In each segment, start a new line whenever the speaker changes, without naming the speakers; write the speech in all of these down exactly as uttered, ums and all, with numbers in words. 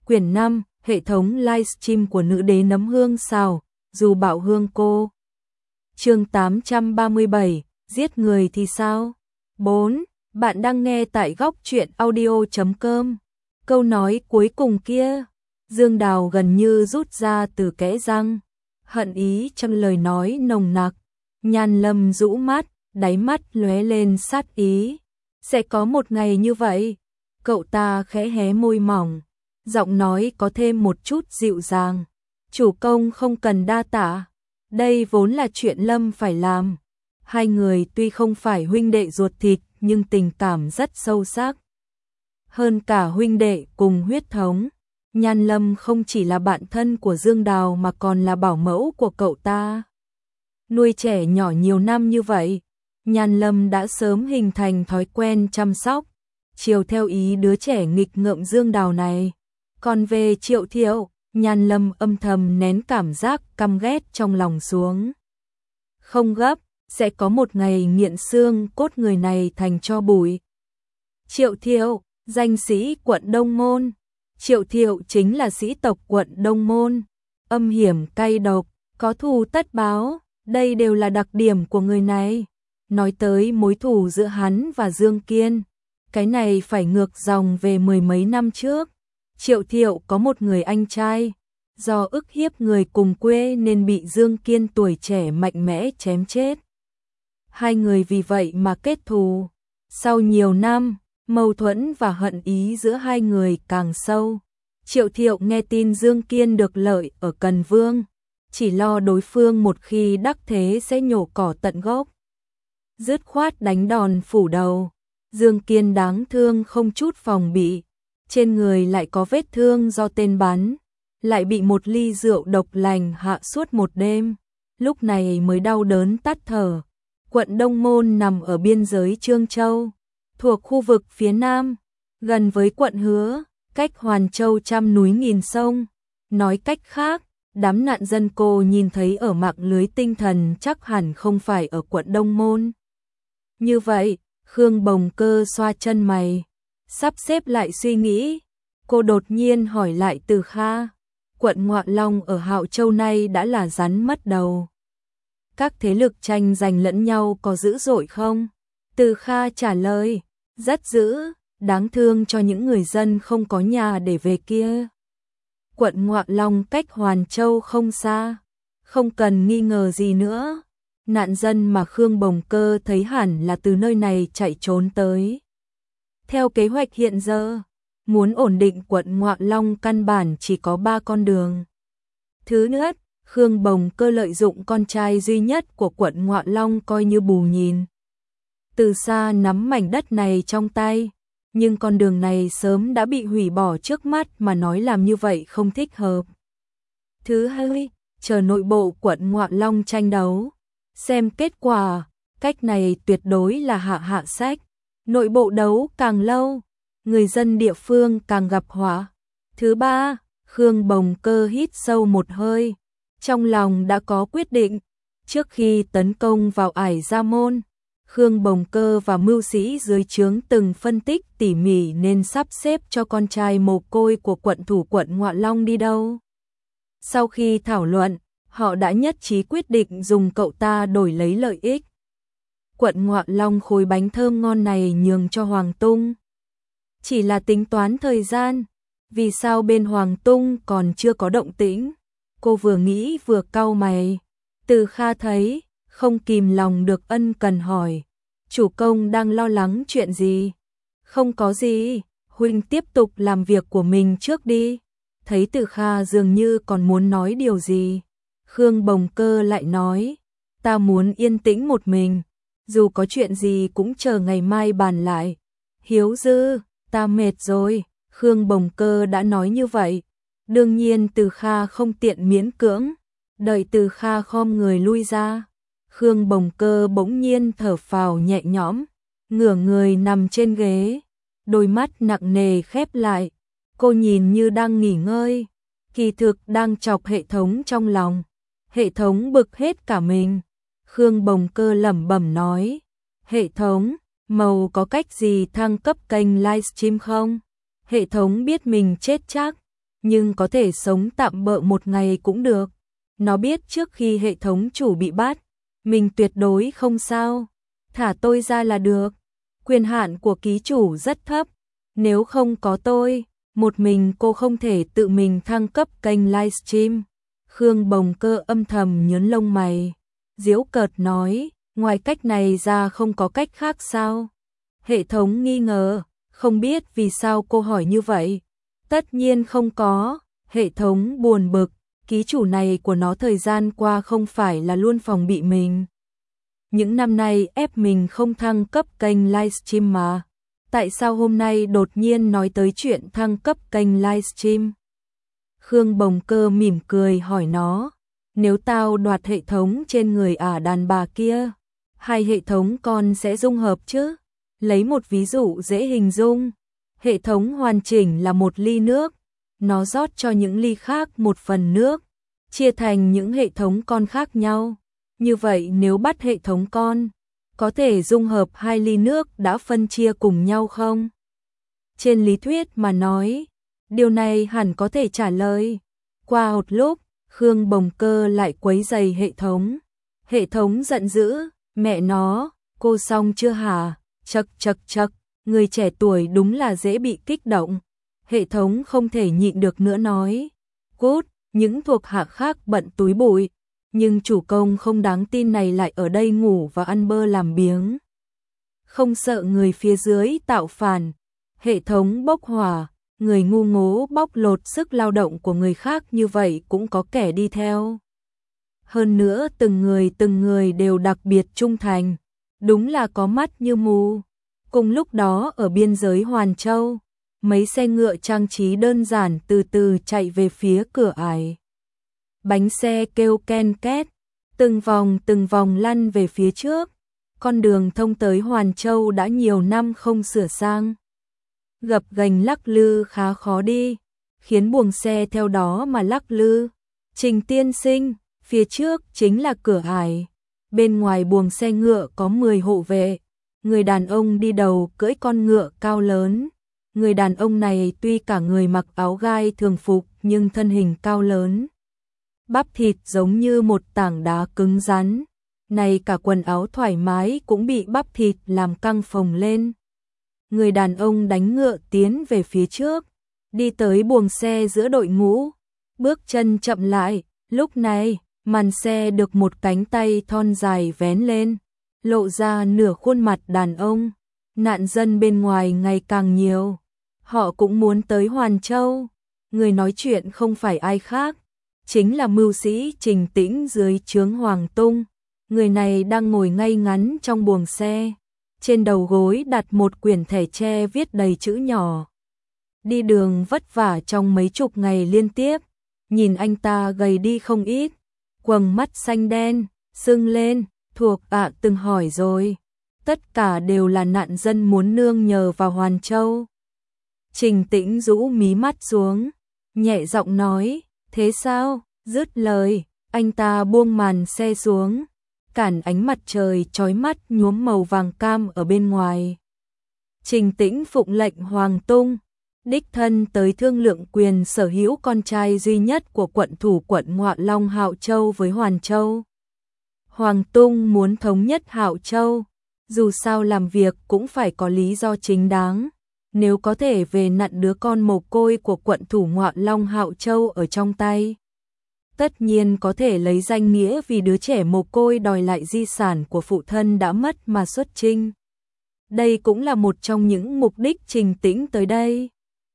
Quyển năm, hệ thống livestream của nữ đế nấm hương xào, dù bảo hương cô. Chương tám trăm ba mươi bảy, giết người thì sao? bốn. Bạn đang nghe tại góc truyện audio chấm com. Câu nói cuối cùng kia, Dương Đào gần như rút ra từ kẽ răng, hận ý trong lời nói nồng nặc. Nhan Lâm rũ mắt, đáy mắt lóe lên sát ý. Sẽ có một ngày như vậy. Cậu ta khẽ hé môi mỏng, giọng nói có thêm một chút dịu dàng. Chủ công không cần đa tạ, đây vốn là chuyện Lâm phải làm. Hai người tuy không phải huynh đệ ruột thịt nhưng tình cảm rất sâu sắc. Hơn cả huynh đệ cùng huyết thống, Nhan Lâm không chỉ là bạn thân của Dương Đào mà còn là bảo mẫu của cậu ta. Nuôi trẻ nhỏ nhiều năm như vậy, Nhan Lâm đã sớm hình thành thói quen chăm sóc, chiều theo ý đứa trẻ nghịch ngợm Dương Đào này. Còn về Triệu Thiệu, Nhan Lâm âm thầm nén cảm giác căm ghét trong lòng xuống. Không gấp, sẽ có một ngày nghiện xương cốt người này thành tro bụi. Triệu Thiệu, danh sĩ quận Đông Môn. Triệu Thiệu chính là sĩ tộc quận Đông Môn, âm hiểm cay độc, có thù tất báo, đây đều là đặc điểm của người này. Nói tới mối thù giữa hắn và Dương Kiên, cái này phải ngược dòng về mười mấy năm trước. Triệu Thiệu có một người anh trai, do ức hiếp người cùng quê nên bị Dương Kiên tuổi trẻ mạnh mẽ chém chết. Hai người vì vậy mà kết thù. Sau nhiều năm, mâu thuẫn và hận ý giữa hai người càng sâu. Triệu Thiệu nghe tin Dương Kiên được lợi ở Cần Vương, chỉ lo đối phương một khi đắc thế sẽ nhổ cỏ tận gốc, dứt khoát đánh đòn phủ đầu. Dương Kiên đáng thương không chút phòng bị, trên người lại có vết thương do tên bắn, lại bị một ly rượu độc lành hạ suốt một đêm, lúc này mới đau đớn tắt thở. Quận Đông Môn nằm ở biên giới Trương Châu, thuộc khu vực phía Nam, gần với quận Hứa, cách Hoàn Châu trăm núi nghìn sông. Nói cách khác, đám nạn dân cô nhìn thấy ở mạng lưới tinh thần chắc hẳn không phải ở quận Đông Môn. Như vậy, Khương Bồng Cơ xoa chân mày, sắp xếp lại suy nghĩ. Cô đột nhiên hỏi lại Từ Kha, quận Ngoại Long ở Hạo Châu này đã là rắn mất đầu. Các thế lực tranh giành lẫn nhau có dữ dội không? Từ Kha trả lời, rất dữ, đáng thương cho những người dân không có nhà để về kia. Quận Ngoại Long cách Hoàn Châu không xa, không cần nghi ngờ gì nữa. Nạn dân mà Khương Bồng Cơ thấy hẳn là từ nơi này chạy trốn tới. Theo kế hoạch hiện giờ, muốn ổn định quận Ngoại Long căn bản chỉ có ba con đường. Thứ nhất, Khương Bồng Cơ lợi dụng con trai duy nhất của quận Ngoại Long coi như bù nhìn, từ xa nắm mảnh đất này trong tay. Nhưng con đường này sớm đã bị hủy bỏ trước mắt mà nói làm như vậy không thích hợp. Thứ hai, chờ nội bộ quận Ngoại Long tranh đấu, xem kết quả. Cách này tuyệt đối là hạ hạ sách. Nội bộ đấu càng lâu, người dân địa phương càng gặp họa. Thứ ba, Khương Bồng Cơ hít sâu một hơi, trong lòng đã có quyết định. Trước khi tấn công vào Ải Gia Môn, Khương Bồng Cơ và mưu sĩ dưới trướng từng phân tích tỉ mỉ nên sắp xếp cho con trai mồ côi của quận thủ quận Ngoại Long đi đâu. Sau khi thảo luận, họ đã nhất trí quyết định dùng cậu ta đổi lấy lợi ích. Quận Ngoại Long khối bánh thơm ngon này nhường cho Hoàng Tung. Chỉ là tính toán thời gian, vì sao bên Hoàng Tung còn chưa có động tĩnh? Cô vừa nghĩ vừa cau mày. Từ Kha thấy, không kìm lòng được ân cần hỏi, chủ công đang lo lắng chuyện gì? Không có gì, huynh tiếp tục làm việc của mình trước đi. Thấy Từ Kha dường như còn muốn nói điều gì, Khương Bồng Cơ lại nói, ta muốn yên tĩnh một mình, dù có chuyện gì cũng chờ ngày mai bàn lại. Hiếu Dư, ta mệt rồi. Khương Bồng Cơ đã nói như vậy, đương nhiên Từ Kha không tiện miễn cưỡng. Đợi Từ Kha khom người lui ra, Khương Bồng Cơ bỗng nhiên thở phào nhẹ nhõm, ngửa người nằm trên ghế, đôi mắt nặng nề khép lại. Cô nhìn như đang nghỉ ngơi, kỳ thực đang chọc hệ thống trong lòng. Hệ thống bực hết cả mình. Khương Bồng Cơ lẩm bẩm nói, hệ thống, màu có cách gì thăng cấp kênh livestream không? Hệ thống biết mình chết chắc, nhưng có thể sống tạm bợ một ngày cũng được. Nó biết trước khi hệ thống chủ bị bắt, mình tuyệt đối không sao. Thả tôi ra là được. Quyền hạn của ký chủ rất thấp. Nếu không có tôi, một mình cô không thể tự mình thăng cấp kênh livestream. Khương Bồng Cơ âm thầm nhớn lông mày. Giễu cợt nói, ngoài cách này ra không có cách khác sao? Hệ thống nghi ngờ, không biết vì sao cô hỏi như vậy. Tất nhiên không có, hệ thống buồn bực, ký chủ này của nó thời gian qua không phải là luôn phòng bị mình. Những năm nay ép mình không thăng cấp kênh livestream mà. Tại sao hôm nay đột nhiên nói tới chuyện thăng cấp kênh livestream? Khương Bồng Cơ mỉm cười hỏi nó, nếu tao đoạt hệ thống trên người ả đàn bà kia, hai hệ thống con sẽ dung hợp chứ? Lấy một ví dụ dễ hình dung, hệ thống hoàn chỉnh là một ly nước, nó rót cho những ly khác một phần nước, chia thành những hệ thống con khác nhau. Như vậy nếu bắt hệ thống con, có thể dung hợp hai ly nước đã phân chia cùng nhau không? Trên lý thuyết mà nói, điều này hẳn có thể trả lời. Qua một lúc, Khương Bồng Cơ lại quấy rầy hệ thống. Hệ thống giận dữ, mẹ nó, cô xong chưa hả? Chậc chậc chậc, người trẻ tuổi đúng là dễ bị kích động. Hệ thống không thể nhịn được nữa nói, cút, những thuộc hạ khác bận túi bụi, nhưng chủ công không đáng tin này lại ở đây ngủ và ăn bơ làm biếng. Không sợ người phía dưới tạo phản, hệ thống bốc hỏa, người ngu ngố bóc lột sức lao động của người khác như vậy cũng có kẻ đi theo. Hơn nữa từng người từng người đều đặc biệt trung thành, đúng là có mắt như mù. Cùng lúc đó ở biên giới Hoàn Châu, mấy xe ngựa trang trí đơn giản từ từ chạy về phía cửa ải. Bánh xe kêu ken két, từng vòng từng vòng lăn về phía trước. Con đường thông tới Hoàn Châu đã nhiều năm không sửa sang, gập ghềnh lắc lư khá khó đi, khiến buồng xe theo đó mà lắc lư. Trình tiên sinh, phía trước chính là cửa ải. Bên ngoài buồng xe ngựa có mười hộ vệ, người đàn ông đi đầu cưỡi con ngựa cao lớn. Người đàn ông này tuy cả người mặc áo gai thường phục nhưng thân hình cao lớn, bắp thịt giống như một tảng đá cứng rắn. Này cả quần áo thoải mái cũng bị bắp thịt làm căng phồng lên. Người đàn ông đánh ngựa tiến về phía trước, đi tới buồng xe giữa đội ngũ, bước chân chậm lại. Lúc này, màn xe được một cánh tay thon dài vén lên, lộ ra nửa khuôn mặt đàn ông. Nạn dân bên ngoài ngày càng nhiều, họ cũng muốn tới Hoàn Châu. Người nói chuyện không phải ai khác, chính là mưu sĩ Trình Tĩnh dưới trướng Hoàng Tung. Người này đang ngồi ngay ngắn trong buồng xe, trên đầu gối đặt một quyển thẻ tre viết đầy chữ nhỏ. Đi đường vất vả trong mấy chục ngày liên tiếp, nhìn anh ta gầy đi không ít, quầng mắt xanh đen, sưng lên. Thuộc ạ từng hỏi rồi, tất cả đều là nạn dân muốn nương nhờ vào Hoàn Châu. Trình Tĩnh rũ mí mắt xuống, nhẹ giọng nói, thế sao? Dứt lời, anh ta buông màn xe xuống, cản ánh mặt trời chói mắt nhuốm màu vàng cam ở bên ngoài. Trình Tĩnh phụng lệnh Hoàng Tung, đích thân tới thương lượng quyền sở hữu con trai duy nhất của quận thủ quận Ngoại Long Hạo Châu với Hoàn Châu. Hoàng Tung muốn thống nhất Hạo Châu, dù sao làm việc cũng phải có lý do chính đáng. Nếu có thể về nặn đứa con mồ côi của quận thủ Ngoại Long Hạo Châu ở trong tay, tất nhiên có thể lấy danh nghĩa vì đứa trẻ mồ côi đòi lại di sản của phụ thân đã mất mà xuất chinh. Đây cũng là một trong những mục đích Trình Tĩnh tới đây.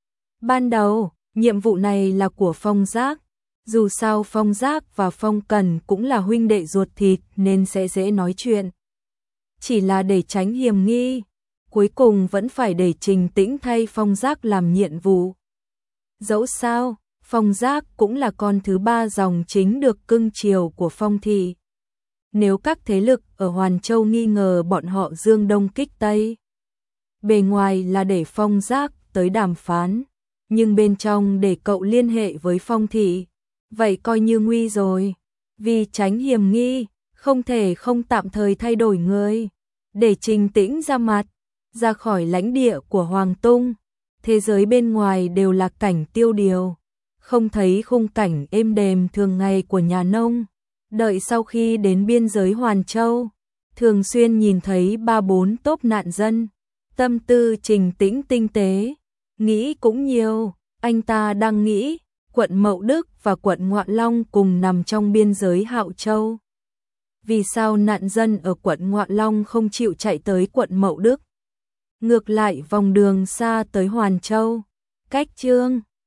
Ban đầu, nhiệm vụ này là của Phong Giác. Dù sao Phong Giác và Phong Cần cũng là huynh đệ ruột thịt nên sẽ dễ nói chuyện. Chỉ là để tránh hiểm nghi, cuối cùng vẫn phải để Trình Tĩnh thay Phong Giác làm nhiệm vụ. Dẫu sao, Phong Giác cũng là con thứ ba dòng chính được cưng chiều của Phong thị. Nếu các thế lực ở Hoàn Châu nghi ngờ bọn họ dương đông kích tây, bề ngoài là để Phong Giác tới đàm phán, nhưng bên trong để cậu liên hệ với Phong thị, vậy coi như nguy rồi. Vì tránh hiểm nghi, không thể không tạm thời thay đổi người, để Trình Tĩnh ra mặt, ra khỏi lãnh địa của Hoàng Tung. Thế giới bên ngoài đều là cảnh tiêu điều, không thấy khung cảnh êm đềm thường ngày của nhà nông. Đợi sau khi đến biên giới Hoàn Châu, thường xuyên nhìn thấy ba bốn tốp nạn dân, tâm tư trình tĩnh tinh tế, nghĩ cũng nhiều. Anh ta đang nghĩ, quận Mậu Đức và quận Ngoại Long cùng nằm trong biên giới Hạo Châu. Vì sao nạn dân ở quận Ngoại Long không chịu chạy tới quận Mậu Đức, ngược lại vòng đường xa tới Hoàn Châu? Cách chương